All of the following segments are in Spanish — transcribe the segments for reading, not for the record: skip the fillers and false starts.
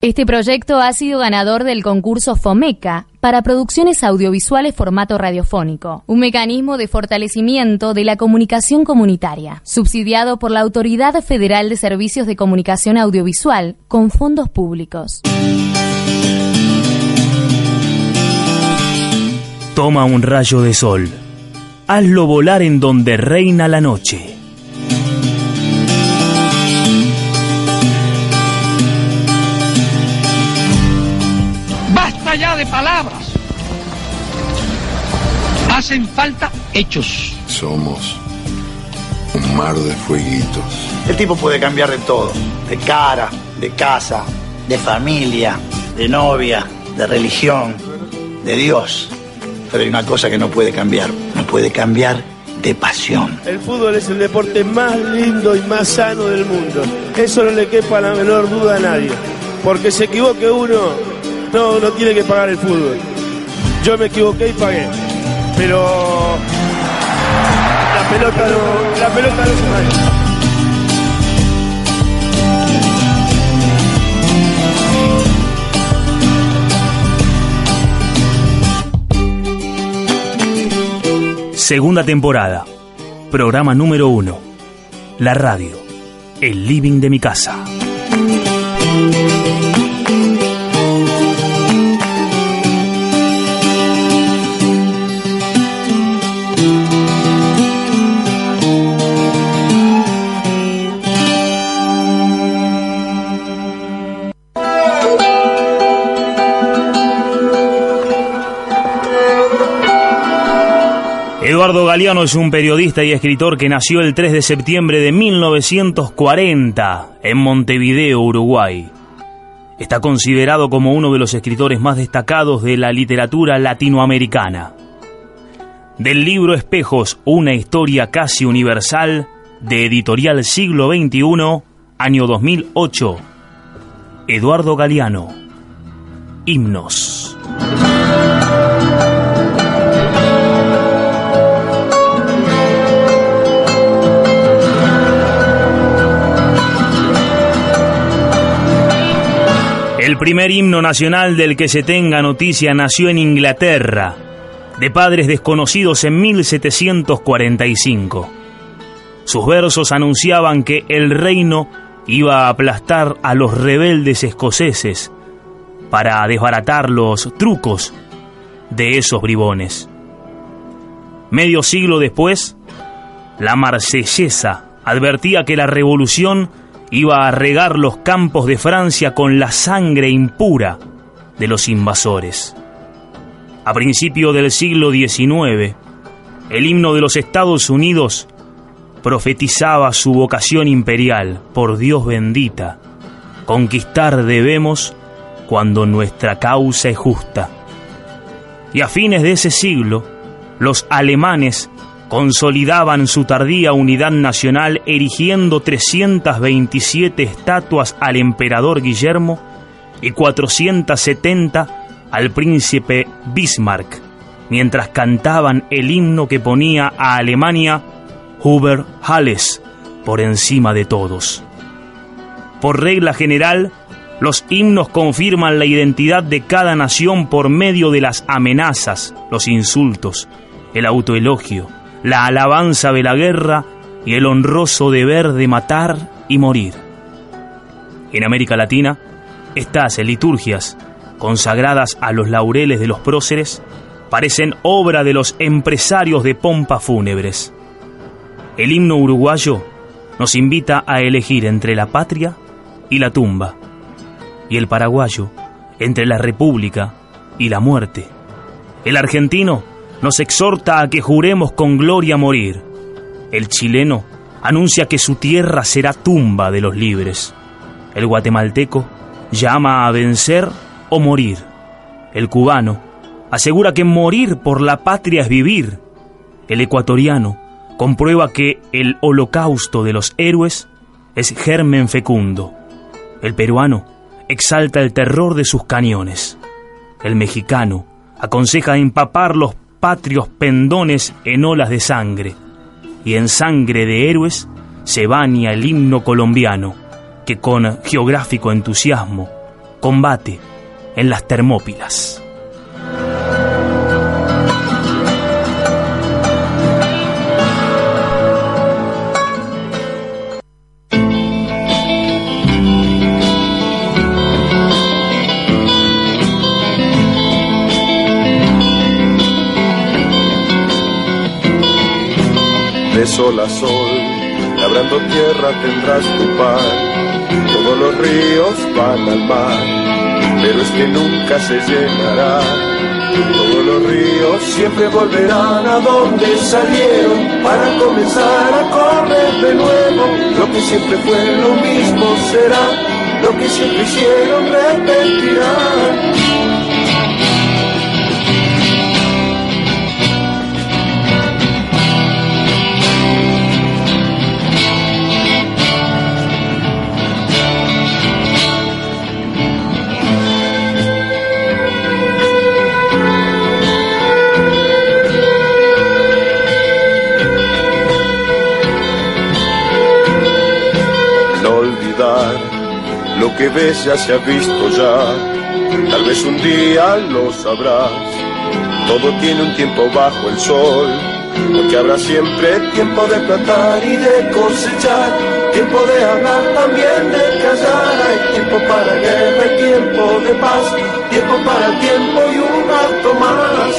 Este proyecto ha sido ganador del concurso FOMECA para producciones audiovisuales formato radiofónico, un mecanismo de fortalecimiento de la comunicación comunitaria, subsidiado por la Autoridad Federal de Servicios de Comunicación Audiovisual con fondos públicos. Toma un rayo de sol, hazlo volar en donde reina la noche. Ya de palabras, hacen falta hechos. Somos un mar de fueguitos. El tipo puede cambiar de todo, de cara, de casa, de familia, de novia, de religión, de Dios. Pero hay una cosa que no puede cambiar de pasión. El fútbol es el deporte más lindo y más sano del mundo. Eso no le quepa la menor duda a nadie. Porque se equivoque uno, no tiene que pagar el fútbol. Yo me equivoqué y pagué. Pero la pelota no se mancha. Segunda temporada. Programa número 1. La radio. El living de mi casa. Eduardo Galeano es un periodista y escritor que nació el 3 de septiembre de 1940 en Montevideo, Uruguay. Está considerado como uno de los escritores más destacados de la literatura latinoamericana. Del libro Espejos, una historia casi universal, de Editorial Siglo XXI, año 2008. Eduardo Galeano. Himnos. El primer himno nacional del que se tenga noticia nació en Inglaterra, de padres desconocidos en 1745. Sus versos anunciaban que el reino iba a aplastar a los rebeldes escoceses para desbaratar los trucos de esos bribones. Medio siglo después, la Marsellesa advertía que la revolución iba a regar los campos de Francia con la sangre impura de los invasores. A principio del siglo XIX, el himno de los Estados Unidos profetizaba su vocación imperial. Por Dios bendita, conquistar debemos cuando nuestra causa es justa. Y a fines de ese siglo, los alemanes consolidaban su tardía unidad nacional erigiendo 327 estatuas al emperador Guillermo y 470 al príncipe Bismarck, mientras cantaban el himno que ponía a Alemania Über alles por encima de todos. Por regla general, los himnos confirman la identidad de cada nación por medio de las amenazas, los insultos, el autoelogio, la alabanza de la guerra y el honroso deber de matar y morir. En América Latina, estas liturgias, consagradas a los laureles de los próceres, parecen obra de los empresarios de pompas fúnebres. El himno uruguayo nos invita a elegir entre la patria y la tumba, y el paraguayo entre la república y la muerte. El argentino nos exhorta a que juremos con gloria morir. El chileno anuncia que su tierra será tumba de los libres. El guatemalteco llama a vencer o morir. El cubano asegura que morir por la patria es vivir. El ecuatoriano comprueba que el holocausto de los héroes es germen fecundo. El peruano exalta el terror de sus cañones. El mexicano aconseja empapar los patrios pendones en olas de sangre, y en sangre de héroes se baña el himno colombiano, que con geográfico entusiasmo combate en las Termópilas. De sol a sol, labrando tierra tendrás tu pan. Todos los ríos van al mar, pero es que nunca se llenará. Todos los ríos siempre volverán a donde salieron, para comenzar a correr de nuevo. Lo que siempre fue lo mismo será, lo que siempre hicieron repetirán. Lo que ves ya se ha visto ya, tal vez un día lo sabrás. Todo tiene un tiempo bajo el sol, porque habrá siempre tiempo de plantar y de cosechar, tiempo de hablar, también de callar. Hay tiempo para guerra y tiempo de paz, tiempo para el tiempo y un rato más.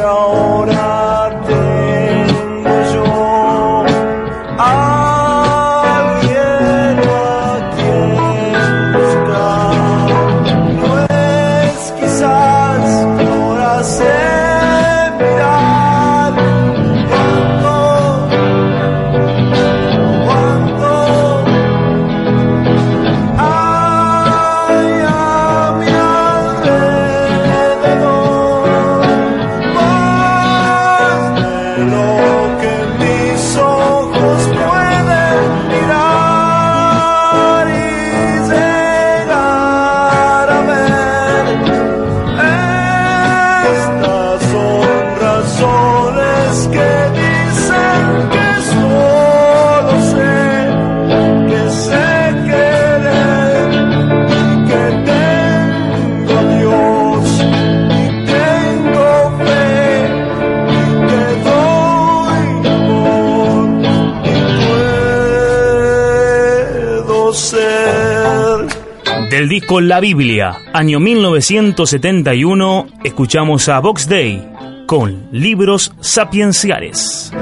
ahora tengo yo alguien a quien buscar. No es quizás por hacer mirar cuando hay a mi alrededor más de lo que mis ojos pueden mirar y llegar a ver. Estas son razones que dicen que solo sé querer y que tengo a Dios y tengo fe y que doy amor y puedo ser. Del disco La Biblia, año 1971, escuchamos a Vox Day con Libros Sapienciales.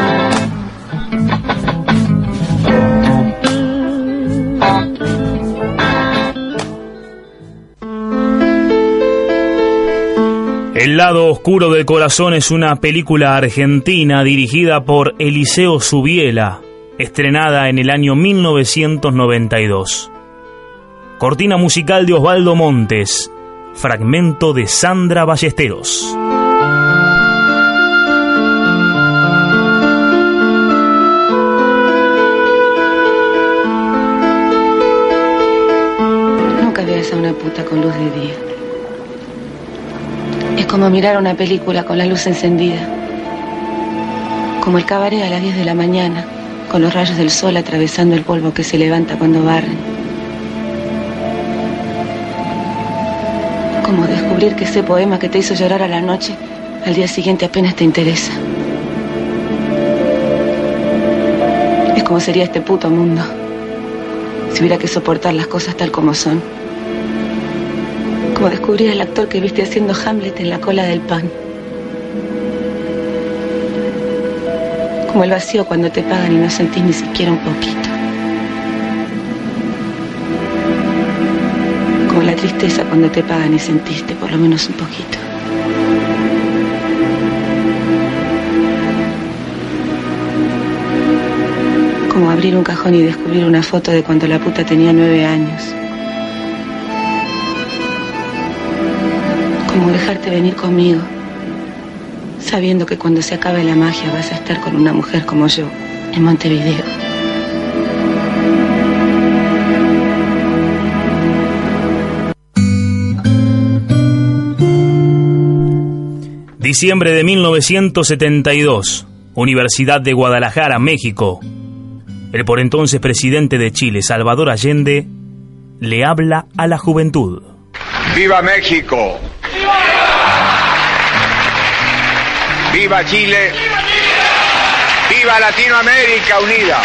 El lado oscuro del corazón es una película argentina dirigida por Eliseo Subiela, estrenada en el año 1992. Cortina musical de Osvaldo Montes, fragmento de Sandra Ballesteros. Nunca veas a una puta con luz de día. Es como mirar una película con la luz encendida. Como el cabaret a las 10 de la mañana, con los rayos del sol atravesando el polvo que se levanta cuando barren. Como descubrir que ese poema que te hizo llorar a la noche, al día siguiente apenas te interesa. Es como sería este puto mundo si hubiera que soportar las cosas tal como son. Como descubrir al actor que viste haciendo Hamlet en la cola del pan. Como el vacío cuando te pagan y no sentís ni siquiera un poquito. Como la tristeza cuando te pagan y sentiste por lo menos un poquito. Como abrir un cajón y descubrir una foto de cuando la puta tenía 9 años. Como dejarte venir conmigo, sabiendo que cuando se acabe la magia vas a estar con una mujer como yo, en Montevideo. Diciembre de 1972, Universidad de Guadalajara, México. El por entonces presidente de Chile, Salvador Allende, le habla a la juventud. ¡Viva México! ¡Viva Chile! ¡Viva Latinoamérica unida!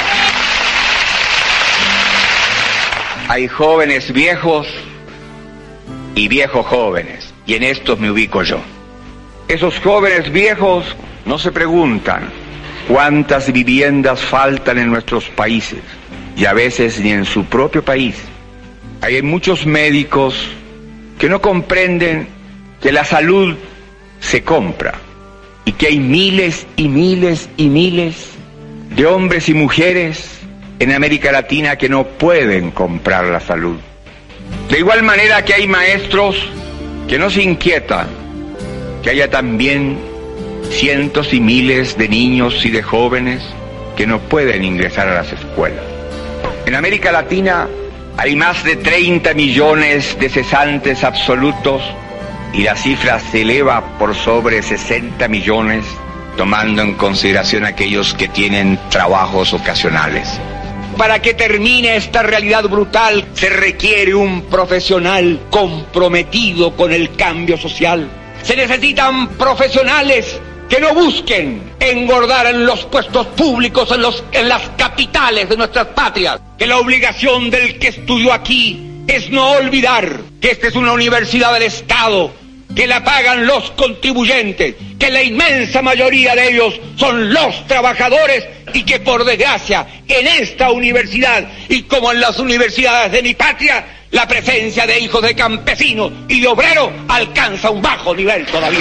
Hay jóvenes viejos y viejos jóvenes, y en estos me ubico yo. Esos jóvenes viejos no se preguntan cuántas viviendas faltan en nuestros países, y a veces ni en su propio país. Hay muchos médicos que no comprenden que la salud se compra y que hay miles y miles y miles de hombres y mujeres en América Latina que no pueden comprar la salud. De igual manera que hay maestros que no se inquietan que haya también cientos y miles de niños y de jóvenes que no pueden ingresar a las escuelas. En América Latina hay más de 30 millones de cesantes absolutos y la cifra se eleva por sobre 60 millones, tomando en consideración aquellos que tienen trabajos ocasionales. Para que termine esta realidad brutal se requiere un profesional comprometido con el cambio social. Se necesitan profesionales que no busquen engordar en los puestos públicos, en las capitales de nuestras patrias. Que la obligación del que estudió aquí es no olvidar que esta es una universidad del Estado que la pagan los contribuyentes, que la inmensa mayoría de ellos son los trabajadores y que por desgracia en esta universidad y como en las universidades de mi patria, la presencia de hijos de campesinos y de obreros alcanza un bajo nivel todavía.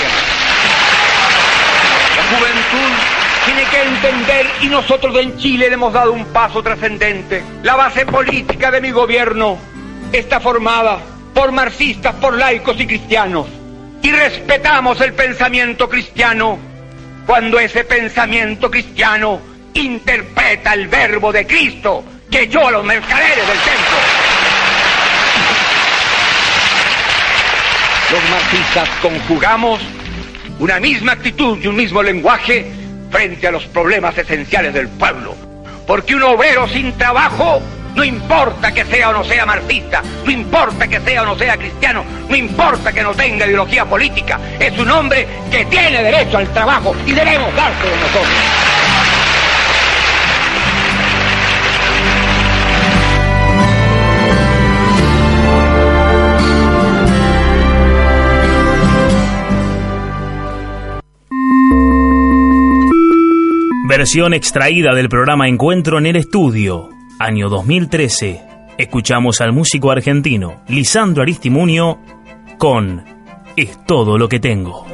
La juventud tiene que entender, y nosotros en Chile le hemos dado un paso trascendente. La base política de mi gobierno está formada por marxistas, por laicos y cristianos. Y respetamos el pensamiento cristiano cuando ese pensamiento cristiano interpreta el verbo de Cristo que yo a los mercaderes del templo. Los marxistas conjugamos una misma actitud y un mismo lenguaje frente a los problemas esenciales del pueblo. Porque un obrero sin trabajo, no importa que sea o no sea marxista, no importa que sea o no sea cristiano, no importa que no tenga ideología política, es un hombre que tiene derecho al trabajo y debemos dárselo nosotros. Versión extraída del programa Encuentro en el Estudio, año 2013. Escuchamos al músico argentino Lisandro Aristimuño con Es todo lo que tengo.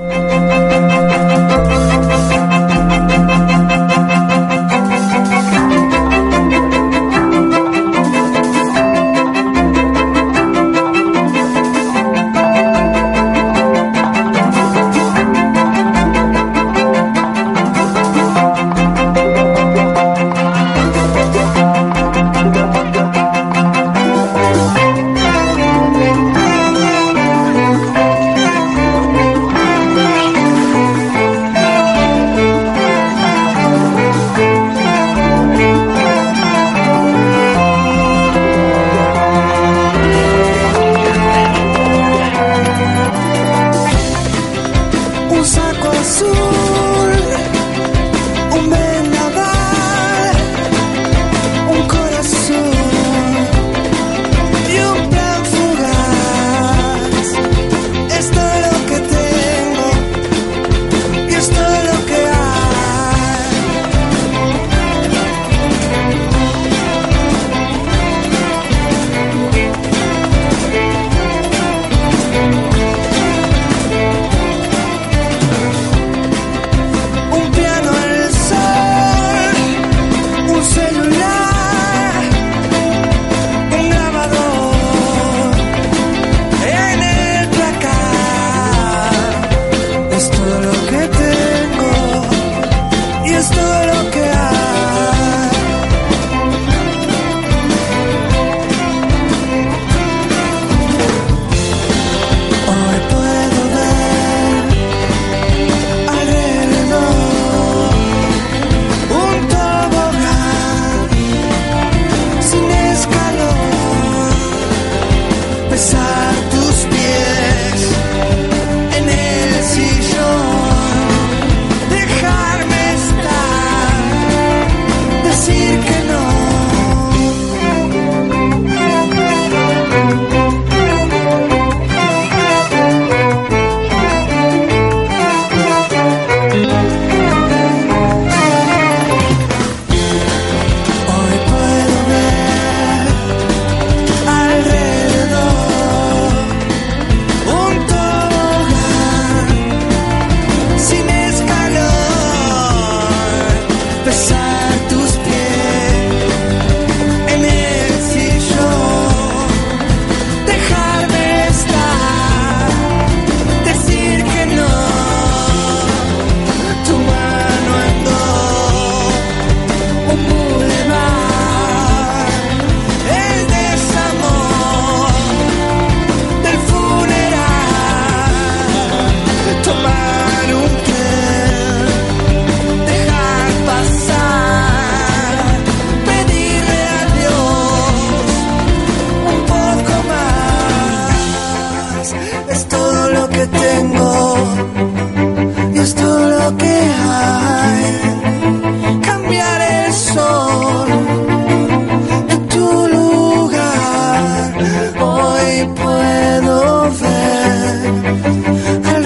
Hoy puedo ver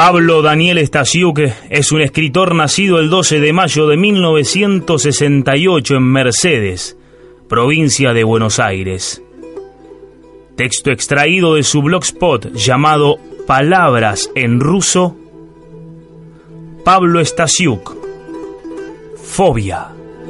Pablo Daniel Stasiuk es un escritor nacido el 12 de mayo de 1968 en Mercedes, provincia de Buenos Aires. Texto extraído de su blogspot llamado Palabras en ruso. Pablo Stasiuk. Fobia.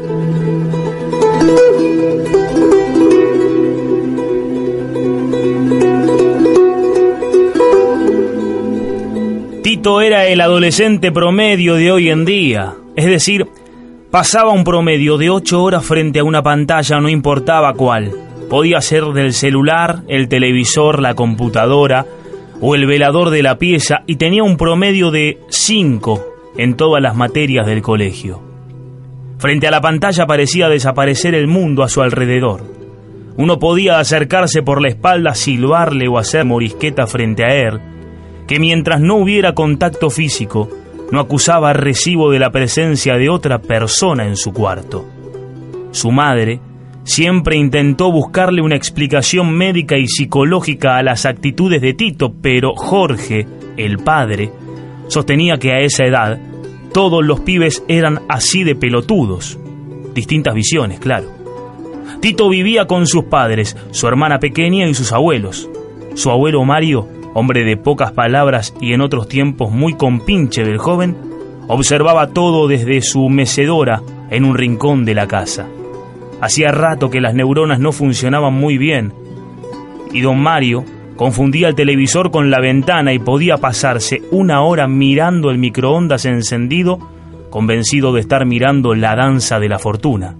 Tito era el adolescente promedio de hoy en día, es decir, pasaba un promedio de 8 horas frente a una pantalla, no importaba cuál. Podía ser del celular, el televisor, la computadora o el velador de la pieza, y tenía un promedio de 5 en todas las materias del colegio. Frente a la pantalla parecía desaparecer el mundo a su alrededor. Uno podía acercarse por la espalda, silbarle o hacer morisqueta frente a él, que mientras no hubiera contacto físico, no acusaba recibo de la presencia de otra persona en su cuarto. Su madre siempre intentó buscarle una explicación médica y psicológica a las actitudes de Tito, pero Jorge, el padre, sostenía que a esa edad todos los pibes eran así de pelotudos. Distintas visiones, claro. Tito vivía con sus padres, su hermana pequeña y sus abuelos. Su abuelo Mario, hombre de pocas palabras y en otros tiempos muy compinche del joven, observaba todo desde su mecedora en un rincón de la casa. Hacía rato que las neuronas no funcionaban muy bien, y don Mario confundía el televisor con la ventana y podía pasarse 1 hora mirando el microondas encendido, convencido de estar mirando La Danza de la Fortuna.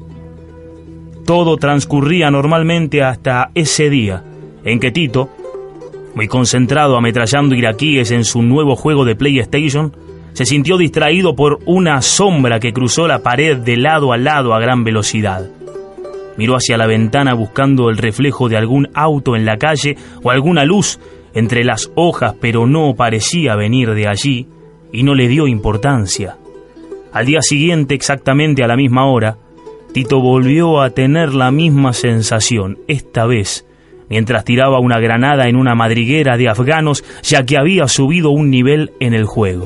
Todo transcurría normalmente hasta ese día en que Tito, muy concentrado ametrallando iraquíes en su nuevo juego de PlayStation, se sintió distraído por una sombra que cruzó la pared de lado a lado a gran velocidad. Miró hacia la ventana buscando el reflejo de algún auto en la calle o alguna luz entre las hojas, pero no parecía venir de allí y no le dio importancia. Al día siguiente, exactamente a la misma hora, Tito volvió a tener la misma sensación, esta vez mientras tiraba una granada en una madriguera de afganos, ya que había subido un nivel en el juego.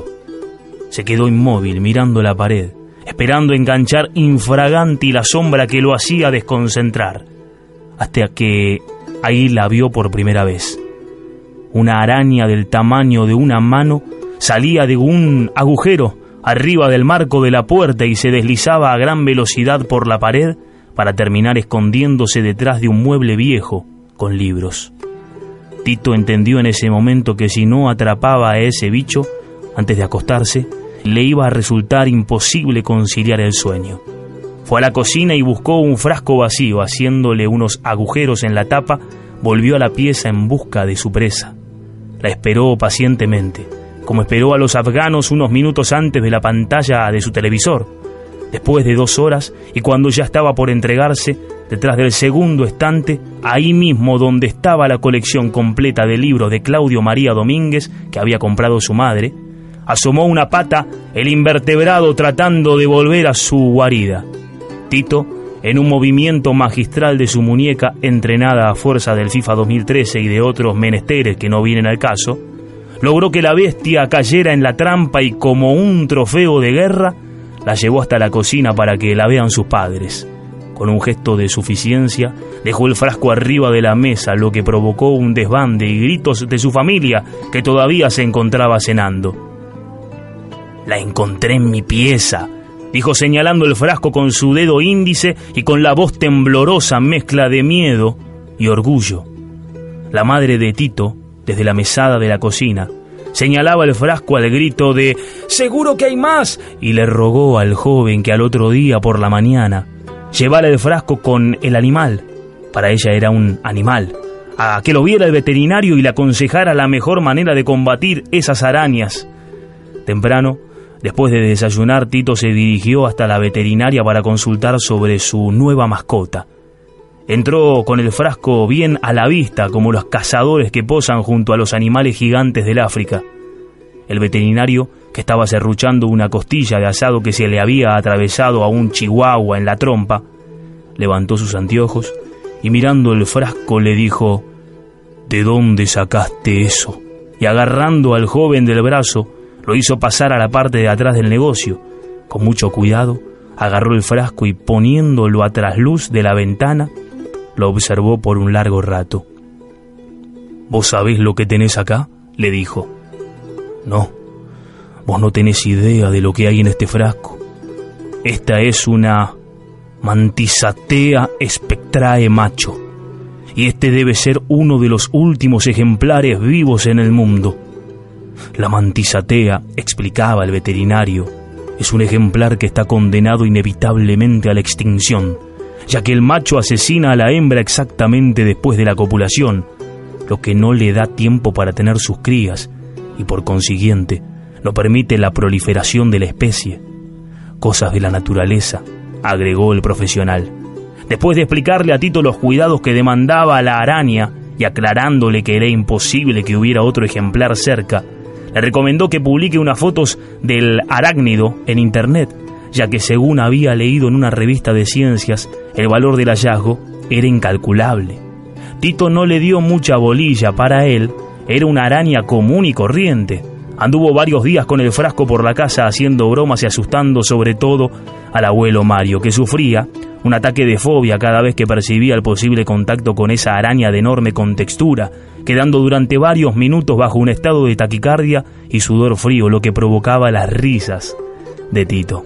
Se quedó inmóvil mirando la pared, esperando enganchar infraganti la sombra que lo hacía desconcentrar, hasta que ahí la vio por primera vez. Una araña del tamaño de una mano salía de un agujero arriba del marco de la puerta y se deslizaba a gran velocidad por la pared para terminar escondiéndose detrás de un mueble viejo con libros. Tito entendió en ese momento que si no atrapaba a ese bicho antes de acostarse, le iba a resultar imposible conciliar el sueño. Fue a la cocina y buscó un frasco vacío, haciéndole unos agujeros en la tapa, volvió a la pieza en busca de su presa. La esperó pacientemente, como esperó a los afganos unos minutos antes de la pantalla de su televisor. Después de 2 horas, y cuando ya estaba por entregarse, detrás del segundo estante, ahí mismo donde estaba la colección completa de libros de Claudio María Domínguez que había comprado su madre, asomó una pata el invertebrado tratando de volver a su guarida. Tito, en un movimiento magistral de su muñeca entrenada a fuerza del FIFA 2013 y de otros menesteres que no vienen al caso, logró que la bestia cayera en la trampa y, como un trofeo de guerra, la llevó hasta la cocina para que la vean sus padres. Con un gesto de suficiencia, dejó el frasco arriba de la mesa, lo que provocó un desbande y gritos de su familia, que todavía se encontraba cenando. «La encontré en mi pieza», dijo señalando el frasco con su dedo índice y con la voz temblorosa mezcla de miedo y orgullo. La madre de Tito, desde la mesada de la cocina, señalaba el frasco al grito de «¡Seguro que hay más!» y le rogó al joven que al otro día por la mañana llevara el frasco con el animal, para ella era un animal, a que lo viera el veterinario y le aconsejara la mejor manera de combatir esas arañas. Temprano, después de desayunar, Tito se dirigió hasta la veterinaria para consultar sobre su nueva mascota. Entró con el frasco bien a la vista, como los cazadores que posan junto a los animales gigantes del África. El veterinario, que estaba serruchando una costilla de asado que se le había atravesado a un chihuahua en la trompa, levantó sus anteojos y mirando el frasco le dijo: «¿De dónde sacaste eso?», y agarrando al joven del brazo, Lo hizo pasar a la parte de atrás del negocio. Con mucho cuidado, agarró el frasco y poniéndolo a trasluz de la ventana, lo observó por un largo rato. «¿Vos sabés lo que tenés acá?», le dijo. «No, vos no tenés idea de lo que hay en este frasco. Esta es una Mantisatea spectrae macho, y este debe ser uno de los últimos ejemplares vivos en el mundo. La Mantisatea», explicaba el veterinario, «es un ejemplar que está condenado inevitablemente a la extinción, ya que el macho asesina a la hembra exactamente después de la copulación, lo que no le da tiempo para tener sus crías, y por consiguiente no permite la proliferación de la especie. Cosas de la naturaleza», agregó el profesional. Después de explicarle a Tito los cuidados que demandaba la araña y aclarándole que era imposible que hubiera otro ejemplar cerca, le recomendó que publique unas fotos del arácnido en internet, ya que según había leído en una revista de ciencias, el valor del hallazgo era incalculable. Tito no le dio mucha bolilla. Para él era una araña común y corriente. Anduvo varios días con el frasco por la casa haciendo bromas y asustando sobre todo al abuelo Mario, que sufría un ataque de fobia cada vez que percibía el posible contacto con esa araña de enorme contextura, quedando durante varios minutos bajo un estado de taquicardia y sudor frío, lo que provocaba las risas de Tito.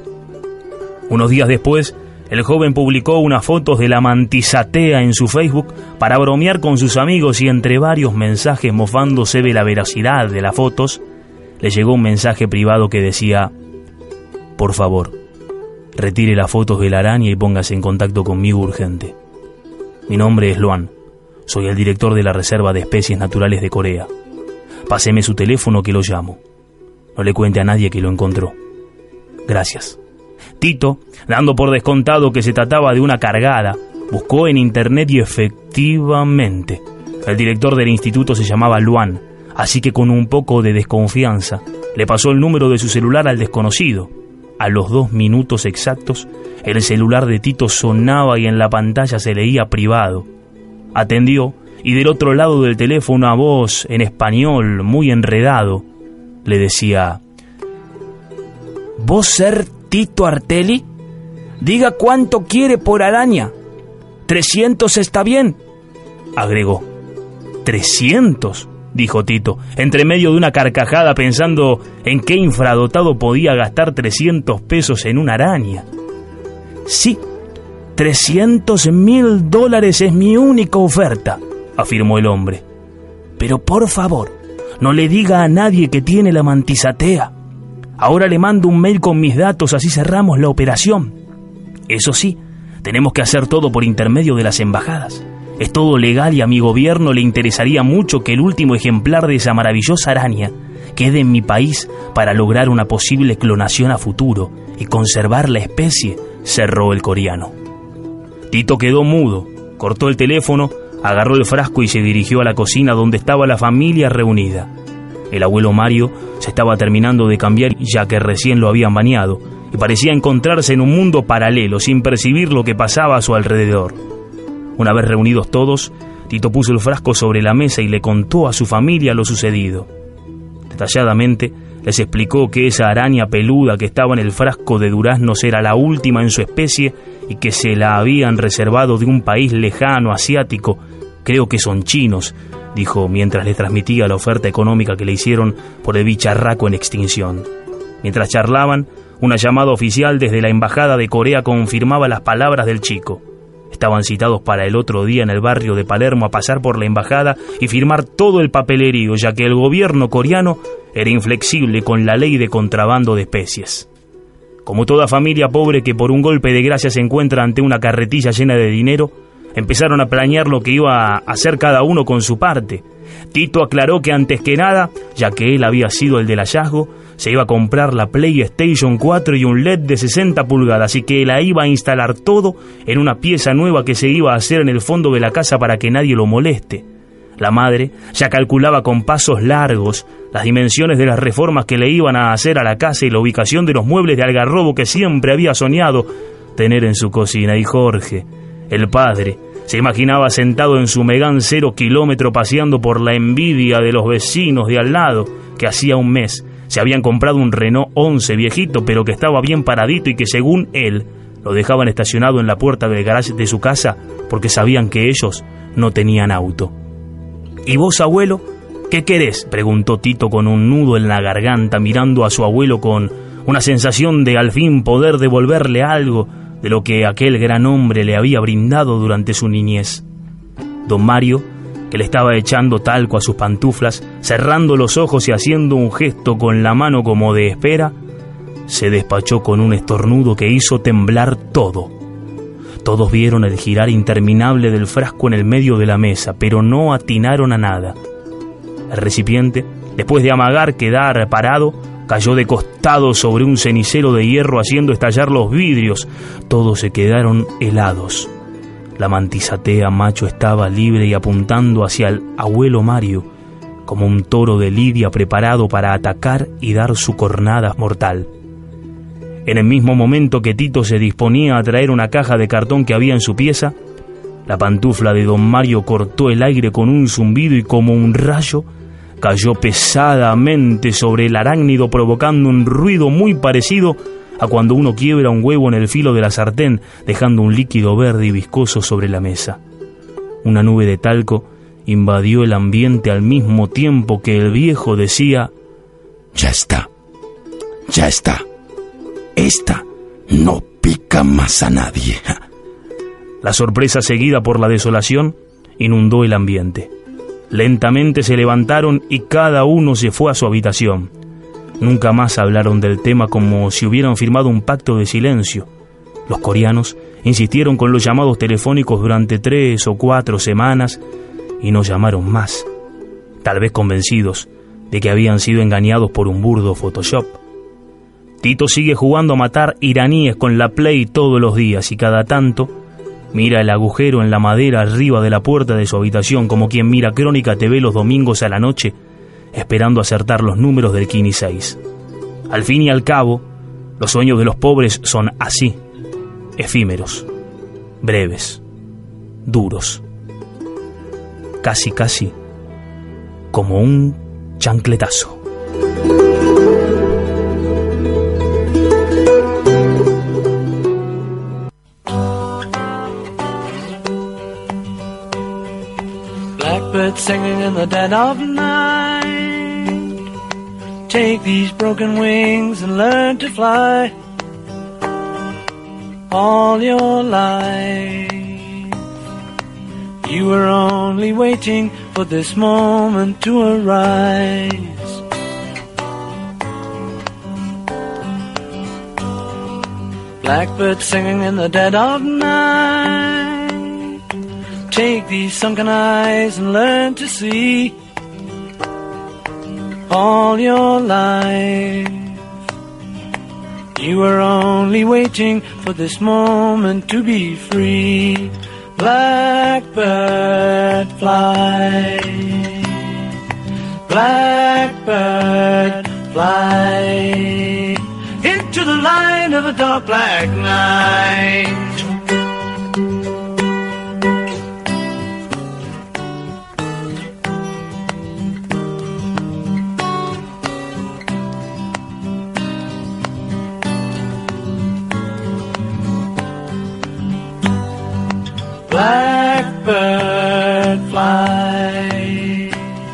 Unos días después, el joven publicó unas fotos de la Mantisatea en su Facebook para bromear con sus amigos, y entre varios mensajes mofándose de la veracidad de las fotos, le llegó un mensaje privado que decía: «Por favor, retire las fotos de la araña y póngase en contacto conmigo urgente. Mi nombre es Luan, soy el director de la Reserva de Especies Naturales de Corea. Páseme su teléfono que lo llamo. No le cuente a nadie que lo encontró. Gracias». Tito, dando por descontado que se trataba de una cargada, buscó en internet y efectivamente, el director del instituto se llamaba Luan, así que con un poco de desconfianza, le pasó el número de su celular al desconocido. A los 2 minutos exactos, el celular de Tito sonaba y en la pantalla se leía privado. Atendió, y del otro lado del teléfono una voz en español muy enredado le decía: «¿Vos ser Tito Artelli? Diga cuánto quiere por araña. 300 está bien», agregó. «¿300?» dijo Tito, entre medio de una carcajada, pensando en qué infradotado podía gastar 300 pesos en una araña. «Sí, $300.000 es mi única oferta», afirmó el hombre. «Pero por favor, no le diga a nadie que tiene la Mantisatea. Ahora le mando un mail con mis datos, así cerramos la operación. Eso sí, tenemos que hacer todo por intermedio de las embajadas. Es todo legal y a mi gobierno le interesaría mucho que el último ejemplar de esa maravillosa araña quede en mi país para lograr una posible clonación a futuro y conservar la especie», cerró el coreano. Tito quedó mudo, cortó el teléfono, agarró el frasco y se dirigió a la cocina donde estaba la familia reunida. El abuelo Mario se estaba terminando de cambiar, ya que recién lo habían bañado, y parecía encontrarse en un mundo paralelo, sin percibir lo que pasaba a su alrededor. Una vez reunidos todos, Tito puso el frasco sobre la mesa y le contó a su familia lo sucedido. Detalladamente les explicó que esa araña peluda que estaba en el frasco de duraznos era la última en su especie y que se la habían reservado de un país lejano asiático, creo que son chinos, dijo mientras le transmitía la oferta económica que le hicieron por el bicharraco en extinción. Mientras charlaban, una llamada oficial desde la Embajada de Corea confirmaba las palabras del chico. Estaban citados para el otro día en el barrio de Palermo a pasar por la embajada y firmar todo el papelerío, ya que el gobierno coreano era inflexible con la ley de contrabando de especies. Como toda familia pobre que por un golpe de gracia se encuentra ante una carretilla llena de dinero, empezaron a planear lo que iba a hacer cada uno con su parte. Tito aclaró que antes que nada, ya que él había sido el del hallazgo, se iba a comprar la PlayStation 4 y un LED de 60 pulgadas y que la iba a instalar todo en una pieza nueva que se iba a hacer en el fondo de la casa para que nadie lo moleste. La madre ya calculaba con pasos largos las dimensiones de las reformas que le iban a hacer a la casa y la ubicación de los muebles de algarrobo que siempre había soñado tener en su cocina. Y Jorge, el padre, se imaginaba sentado en su Megán 0 kilómetro paseando por la envidia de los vecinos de al lado que hacía un mes se habían comprado un Renault 11 viejito, pero que estaba bien paradito y que según él lo dejaban estacionado en la puerta del garage de su casa porque sabían que ellos no tenían auto. ¿Y vos, abuelo, qué querés?, preguntó Tito con un nudo en la garganta, mirando a su abuelo con una sensación de al fin poder devolverle algo de lo que aquel gran hombre le había brindado durante su niñez. Don Mario, que le estaba echando talco a sus pantuflas, cerrando los ojos y haciendo un gesto con la mano como de espera, se despachó con un estornudo que hizo temblar todo. Todos vieron el girar interminable del frasco en el medio de la mesa, pero no atinaron a nada. El recipiente, después de amagar quedar parado, cayó de costado sobre un cenicero de hierro haciendo estallar los vidrios. Todos se quedaron helados. La mantizatea macho estaba libre y apuntando hacia el abuelo Mario, como un toro de lidia preparado para atacar y dar su cornada mortal. En el mismo momento que Tito se disponía a traer una caja de cartón que había en su pieza, la pantufla de don Mario cortó el aire con un zumbido y como un rayo cayó pesadamente sobre el arácnido, provocando un ruido muy parecido a cuando uno quiebra un huevo en el filo de la sartén, dejando un líquido verde y viscoso sobre la mesa. Una nube de talco invadió el ambiente al mismo tiempo que el viejo decía: Ya está, ya está. Esta no pica más a nadie. La sorpresa, seguida por la desolación, inundó el ambiente. Lentamente se levantaron y cada uno se fue a su habitación. Nunca más hablaron del tema, como si hubieran firmado un pacto de silencio. Los coreanos insistieron con los llamados telefónicos durante 3 o 4 semanas y no llamaron más, tal vez convencidos de que habían sido engañados por un burdo Photoshop. Tito sigue jugando a matar iraníes con la Play todos los días y cada tanto mira el agujero en la madera arriba de la puerta de su habitación como quien mira Crónica TV los domingos a la noche, esperando acertar los números del Kini 6. Al fin y al cabo, los sueños de los pobres son así, efímeros, breves, duros, casi como un chancletazo. Blackbird singing in the dead of night. Take these broken wings and learn to fly. All your life you were only waiting for this moment to arise. Blackbird singing in the dead of night. Take these sunken eyes and learn to see. All your life you were only waiting for this moment to be free. Blackbird fly, blackbird fly, into the light of a dark black night. Blackbird fly,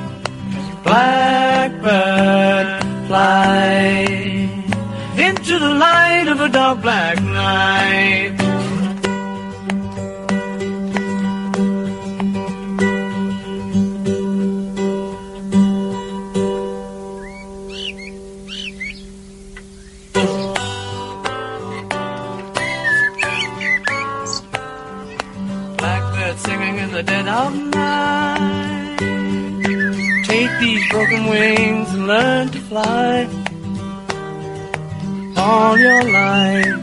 blackbird fly, into the light of a dark black night. Singing in the dead of night. Take these broken wings and learn to fly. All your life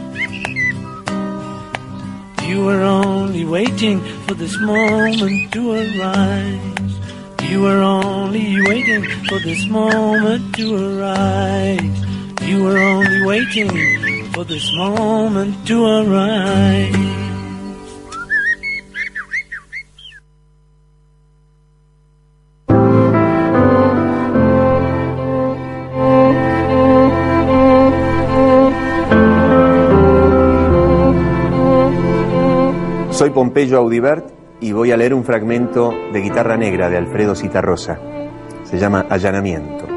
you were only waiting for this moment to arise. You were only waiting for this moment to arise. You were only waiting for this moment to arise. Soy Pompeyo Audibert y voy a leer un fragmento de Guitarra Negra de Alfredo Zitarrosa. Se llama Allanamiento.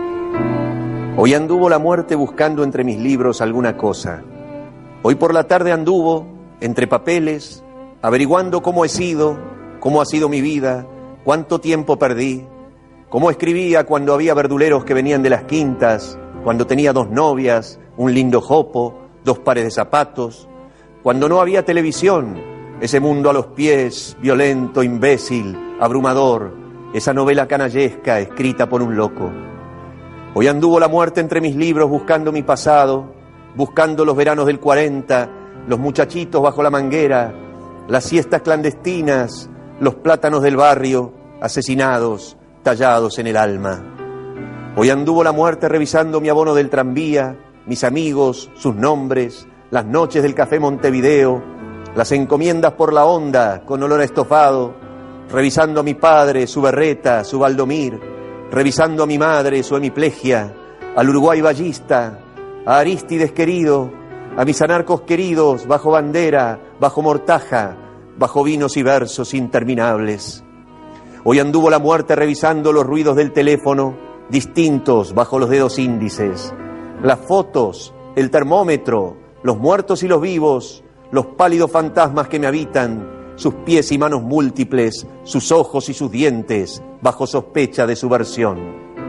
Hoy anduvo la muerte buscando entre mis libros alguna cosa. Hoy por la tarde anduvo entre papeles, averiguando cómo he sido, cómo ha sido mi vida, cuánto tiempo perdí, cómo escribía cuando había verduleros que venían de las quintas, cuando tenía 2 novias, un lindo jopo, 2 pares de zapatos, cuando no había televisión, ese mundo a los pies, violento, imbécil, abrumador, esa novela canallesca escrita por un loco. Hoy anduvo la muerte entre mis libros buscando mi pasado, buscando los veranos del 40, los muchachitos bajo la manguera, las siestas clandestinas, los plátanos del barrio, asesinados, tallados en el alma. Hoy anduvo la muerte revisando mi abono del tranvía, mis amigos, sus nombres, las noches del café Montevideo, las encomiendas por la onda con olor a estofado, revisando a mi padre, su berreta, su Valdomir, revisando a mi madre, su hemiplegia, al Uruguay ballista, a Arístides querido, a mis anarcos queridos, bajo bandera, bajo mortaja, bajo vinos y versos interminables. Hoy anduvo la muerte revisando los ruidos del teléfono, distintos bajo los dedos índices, las fotos, el termómetro, los muertos y los vivos, los pálidos fantasmas que me habitan, sus pies y manos múltiples, sus ojos y sus dientes, bajo sospecha de subversión.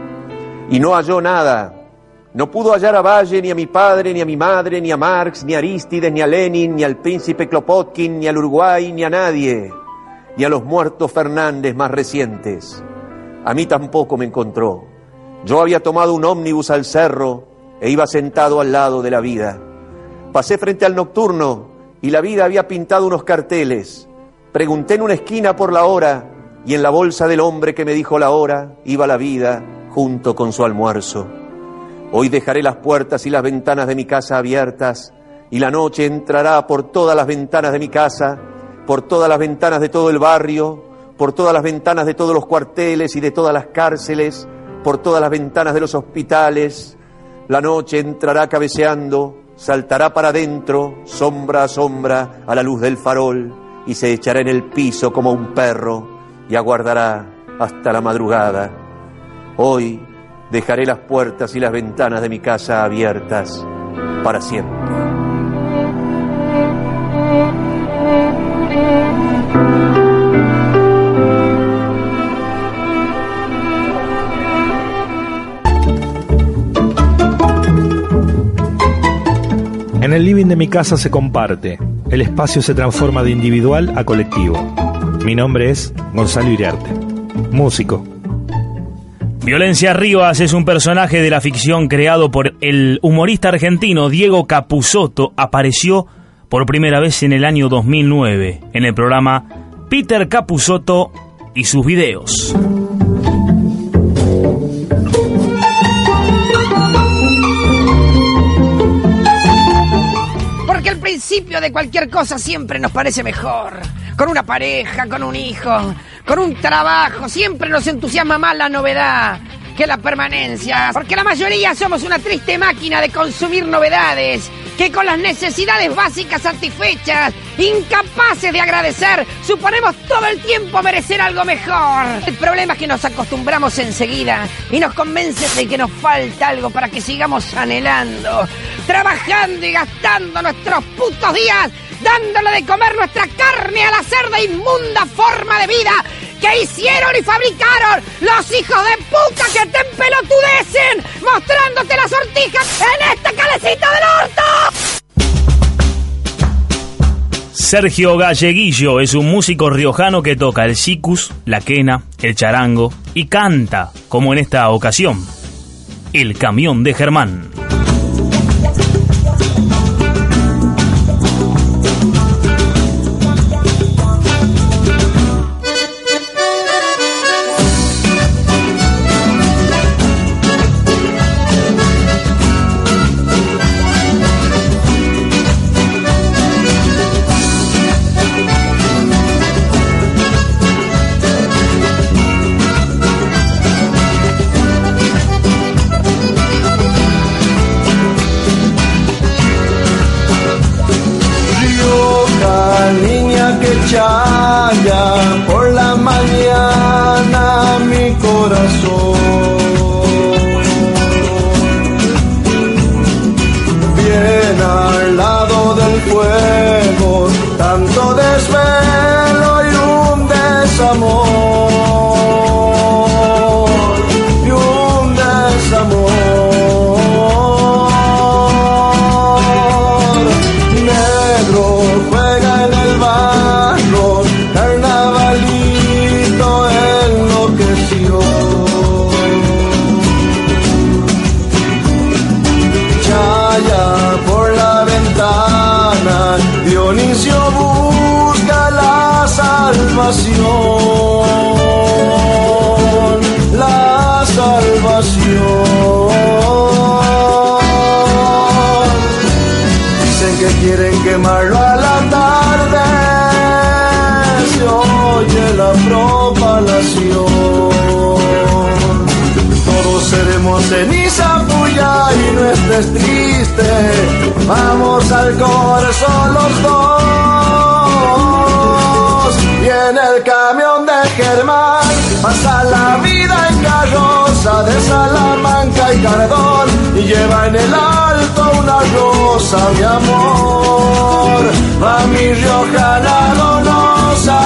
Y no halló nada. No pudo hallar a Valle, ni a mi padre, ni a mi madre, ni a Marx, ni a Arístides, ni a Lenin, ni al príncipe Kropotkin, ni al Uruguay, ni a nadie, ni a los muertos Fernández más recientes. A mí tampoco me encontró. Yo había tomado un ómnibus al cerro e iba sentado al lado de la vida. Pasé frente al nocturno y la vida había pintado unos carteles. Pregunté en una esquina por la hora y en la bolsa del hombre que me dijo la hora iba la vida junto con su almuerzo. Hoy dejaré las puertas y las ventanas de mi casa abiertas y la noche entrará por todas las ventanas de mi casa, por todas las ventanas de todo el barrio, por todas las ventanas de todos los cuarteles y de todas las cárceles, por todas las ventanas de los hospitales. La noche entrará cabeceando, saltará para adentro, sombra a sombra, a la luz del farol, y se echará en el piso como un perro y aguardará hasta la madrugada. Hoy dejaré las puertas y las ventanas de mi casa abiertas para siempre. En el living de mi casa se comparte. El espacio se transforma de individual a colectivo. Mi nombre es Gonzalo Iriarte, músico. Violencia Rivas es un personaje de la ficción creado por el humorista argentino Diego Capusotto. Apareció por primera vez en el año 2009 en el programa Peter Capusotto y sus videos. Porque el principio de cualquier cosa siempre nos parece mejor. Con una pareja, con un hijo, con un trabajo, siempre nos entusiasma más la novedad que la permanencia. Porque la mayoría somos una triste máquina de consumir novedades, que con las necesidades básicas satisfechas, incapaces de agradecer, suponemos todo el tiempo merecer algo mejor. El problema es que nos acostumbramos enseguida y nos convence de que nos falta algo para que sigamos anhelando, trabajando y gastando nuestros putos días, dándole de comer nuestra carne a la cerda inmunda forma de vida que hicieron y fabricaron los hijos de puta que te empelotudecen mostrándote las sortijas en esta calecita del orto. Sergio Galleguillo es un músico riojano que toca el sicus, la quena, el charango y canta, como en esta ocasión, El Camión de Germán. chaya por la mañana mi corazón. Bien al lado del fuego, tanto desvelo y un desamor. Y un desamor. Negro juega en el barro, carnavalito enloqueció. Chaya por la ventana, Dionisio busca la salvación, la salvación. Dicen que quieren quemarlo a la tarde, se oye la propalación. Todos seremos ceniza puya y no estés triste, vamos al corazón los dos. Y en el camión de Germán pasa la vida en carroza de Salamanca y Cardón, y lleva en el alto una rosa, mi amor, va mi riojana donosa.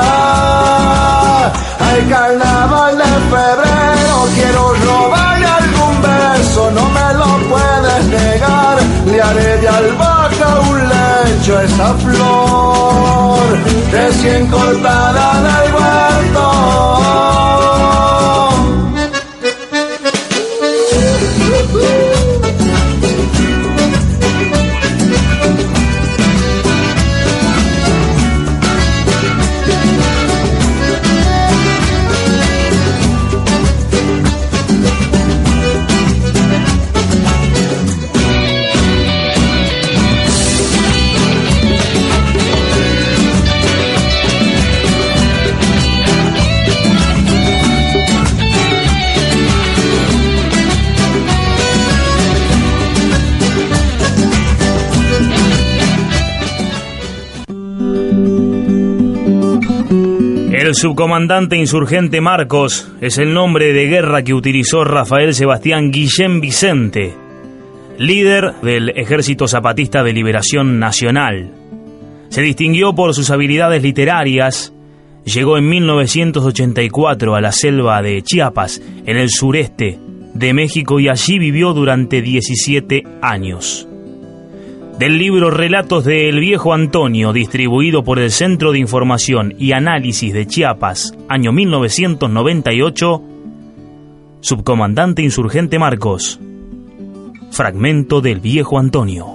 Hay carnaval de febrero, quiero robarle algún beso, no me lo puedes negar, le haré de albahaca un lecho a esa flor recién cortada del huerto. El subcomandante insurgente Marcos es el nombre de guerra que utilizó Rafael Sebastián Guillén Vicente, líder del Ejército Zapatista de Liberación Nacional. Se distinguió por sus habilidades literarias. Llegó en 1984 a la selva de Chiapas, en el sureste de México, y allí vivió durante 17 años. Del libro Relatos del Viejo Antonio, distribuido por el Centro de Información y Análisis de Chiapas, año 1998, subcomandante insurgente Marcos. Fragmento del Viejo Antonio.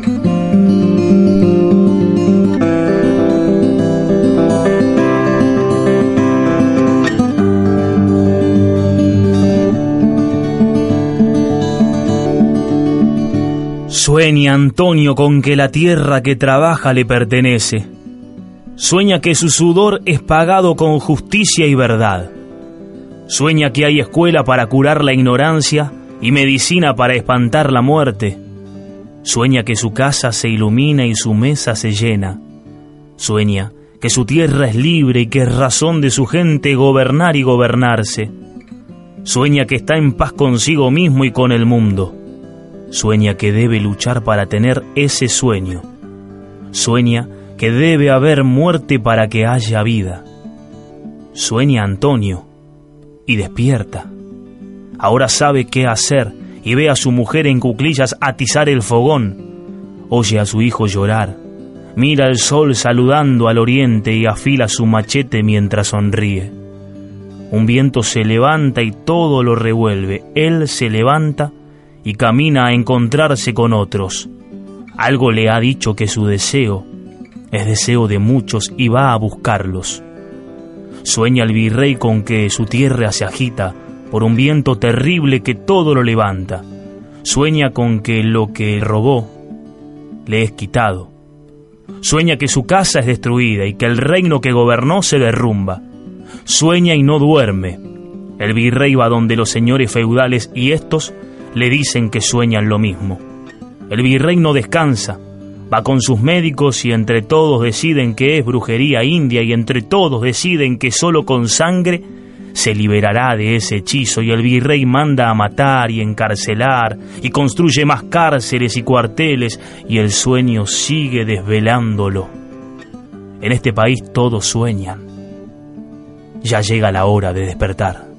Sueña Antonio con que la tierra que trabaja le pertenece. Sueña que su sudor es pagado con justicia y verdad. Sueña que hay escuela para curar la ignorancia y medicina para espantar la muerte. Sueña que su casa se ilumina y su mesa se llena. Sueña que su tierra es libre y que es razón de su gente gobernar y gobernarse. Sueña que está en paz consigo mismo y con el mundo. Sueña que debe luchar para tener ese sueño. Sueña que debe haber muerte para que haya vida. Sueña Antonio y despierta. Ahora sabe qué hacer y ve a su mujer en cuclillas atizar el fogón. Oye a su hijo llorar. Mira el sol saludando al oriente y afila su machete mientras sonríe. Un viento se levanta y todo lo revuelve. Él se levanta y camina a encontrarse con otros. Algo le ha dicho que su deseo es deseo de muchos y va a buscarlos. Sueña el virrey con que su tierra se agita por un viento terrible que todo lo levanta. Sueña con que lo que robó le es quitado. Sueña que su casa es destruida y que el reino que gobernó se derrumba. Sueña y no duerme. El virrey va donde los señores feudales y estos le dicen que sueñan lo mismo. El virrey no descansa, Va con sus médicos y entre todos deciden que es brujería india y entre todos deciden que solo con sangre se liberará de ese hechizo, y el virrey manda a matar y encarcelar y construye más cárceles y cuarteles y el sueño sigue desvelándolo. En este país todos sueñan. Ya llega la hora de despertar.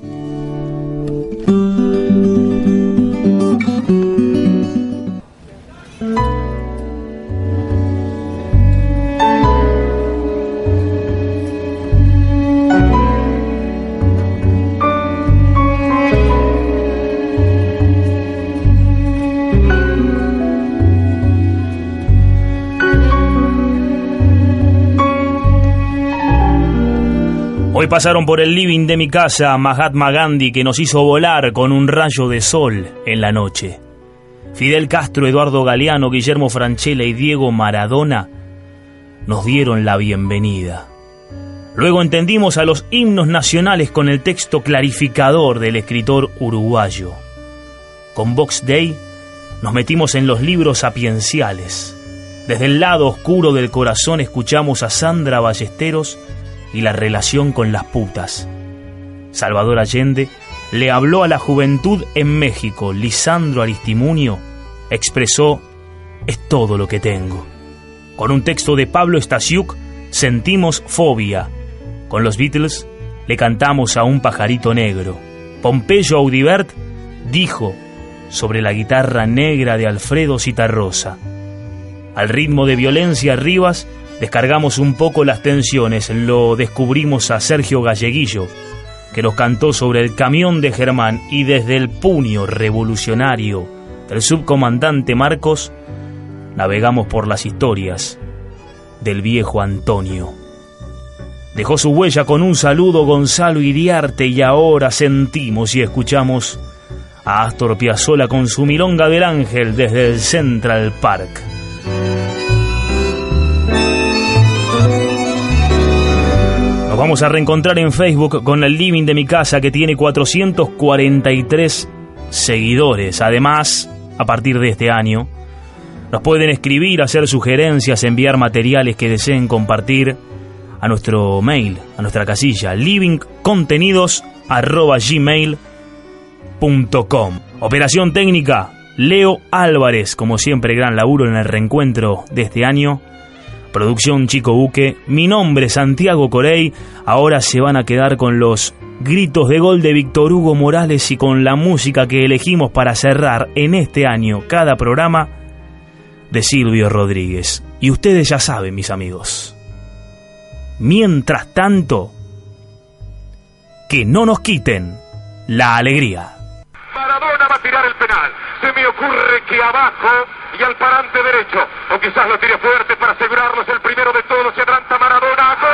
Hoy pasaron por el living de mi casa Mahatma Gandhi, que nos hizo volar con un rayo de sol en la noche. Fidel Castro, Eduardo Galeano, Guillermo Francella y Diego Maradona nos dieron la bienvenida. Luego entendimos a los himnos nacionales con el texto clarificador del escritor uruguayo. Con Box Day nos metimos en los libros sapienciales. Desde el lado oscuro del corazón escuchamos a Sandra Ballesteros y la relación con las putas. Salvador Allende le habló a la juventud en México. Lisandro Aristimuño expresó: es todo lo que tengo. Con un texto de Pablo Stasiuk sentimos fobia. Con los Beatles le cantamos a un pajarito negro. Pompeyo Audibert dijo sobre la guitarra negra de Alfredo Zitarrosa. Al ritmo de Violencia Rivas descargamos un poco las tensiones. Lo descubrimos a Sergio Galleguillo, que nos cantó sobre el camión de Germán, y desde el puño revolucionario del subcomandante Marcos navegamos por las historias del viejo Antonio. Dejó su huella con un saludo Gonzalo Iriarte, y ahora sentimos y escuchamos a Astor Piazzolla con su Milonga del Ángel desde el Central Park. Nos vamos a reencontrar en Facebook con el living de mi casa, que tiene 443 seguidores. Además, a partir de este año, nos pueden escribir, hacer sugerencias, enviar materiales que deseen compartir a nuestro mail, a nuestra casilla, livingcontenidos@gmail.com. Operación técnica, Leo Álvarez, como siempre, gran laburo en el reencuentro de este año. Producción Chico Buque, mi nombre es Santiago Corey. Ahora se van a quedar con los gritos de gol de Víctor Hugo Morales y con la música que elegimos para cerrar en este año cada programa, de Silvio Rodríguez. Y ustedes ya saben, mis amigos, mientras tanto, que no nos quiten la alegría. Maradona va a tirar el penal. Se me ocurre que abajo y al parante derecho, o quizás lo tire fuerte para asegurarlo. Es el primero de todos. Se adelanta Maradona. ¡Gol!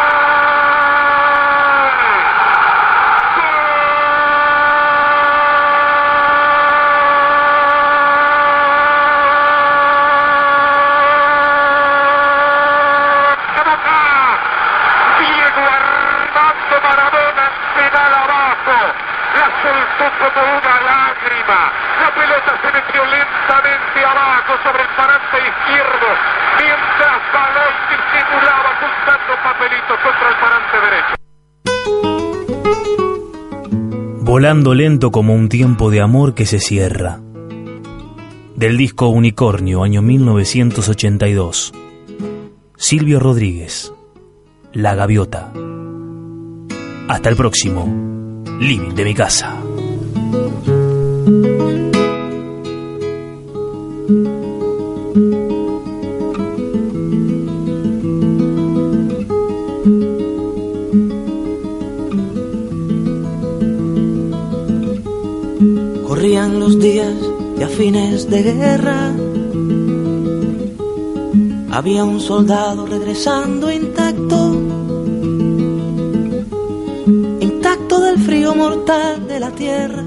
Diego Armando Maradona, penal abajo. La soltó como una lágrima. La pelota se metió lentamente abajo sobre el parante izquierdo, mientras Baloy disimulaba juntando papelitos contra el parante derecho. Volando lento como un tiempo de amor que se cierra. Del disco Unicornio, año 1982. Silvio Rodríguez, La Gaviota. Hasta el próximo living de mi casa. Corrían los días ya fines de guerra. Había un soldado regresando intacto del frío mortal de la tierra,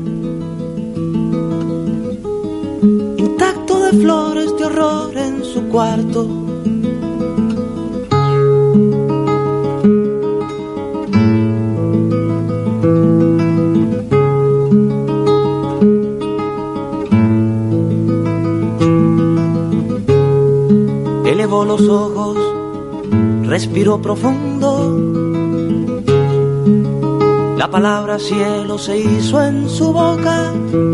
intacto de flores de horror en su cuarto. elevó los ojos, respiró profundo. La palabra cielo se hizo en su boca.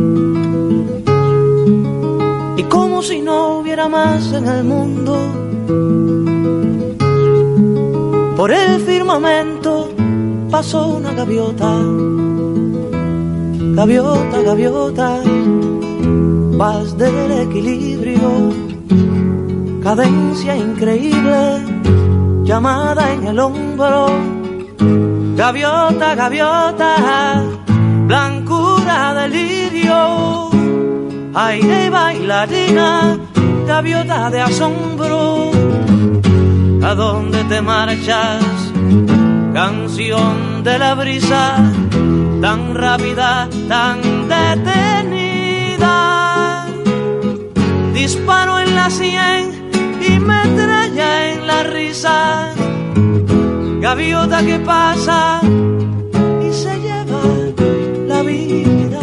Y como si no hubiera más en el mundo, por el firmamento pasó una gaviota. Gaviota, gaviota, paz del equilibrio, cadencia increíble, llamada en el hombro. Gaviota, gaviota, blancura de lirio, aire y bailarina, gaviota de asombro. ¿A dónde te marchas? Canción de la brisa, tan rápida, tan detenida. Disparo en la sien y metralla en la risa. Gaviota que pasa y se lleva la vida.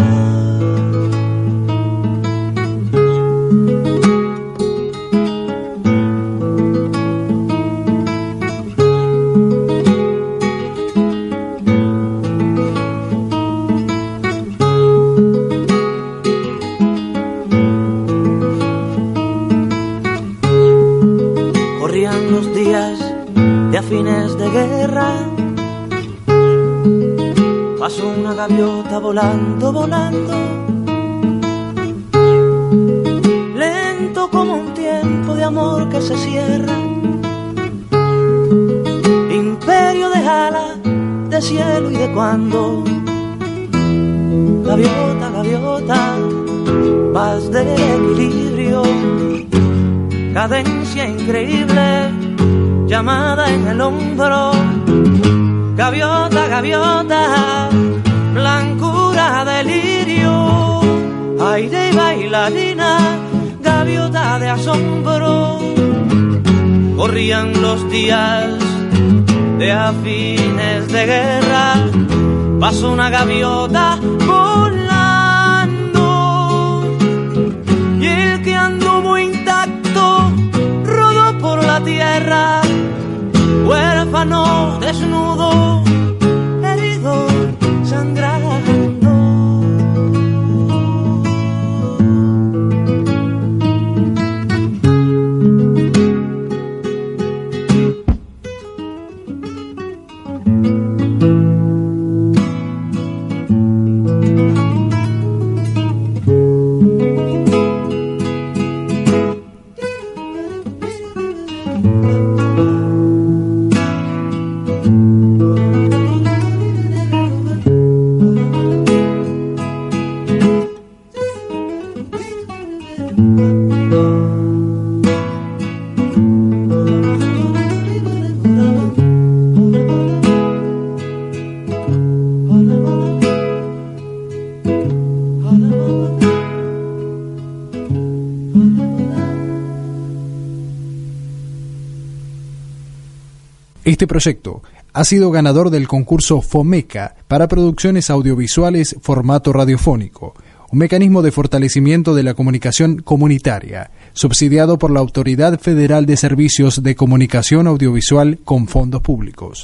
Corrían los días de a fines de guerra, pasó una gaviota volando, volando, lento como un tiempo de amor que se cierra. Imperio de ala, de cielo y de cuando. Gaviota, gaviota, paz del equilibrio, cadencia increíble, llamada en el hombro. Gaviota, gaviota, blancura de lirio, aire y bailarina, gaviota de asombro. Corrían los días de a fines de guerra, pasó una gaviota volando, y el que anduvo intacto rodó por la tierra, huérfano, desnudo, herido, sangrando. Este proyecto ha sido ganador del concurso FOMECA para producciones audiovisuales formato radiofónico, un mecanismo de fortalecimiento de la comunicación comunitaria, subsidiado por la Autoridad Federal de Servicios de Comunicación Audiovisual con fondos públicos.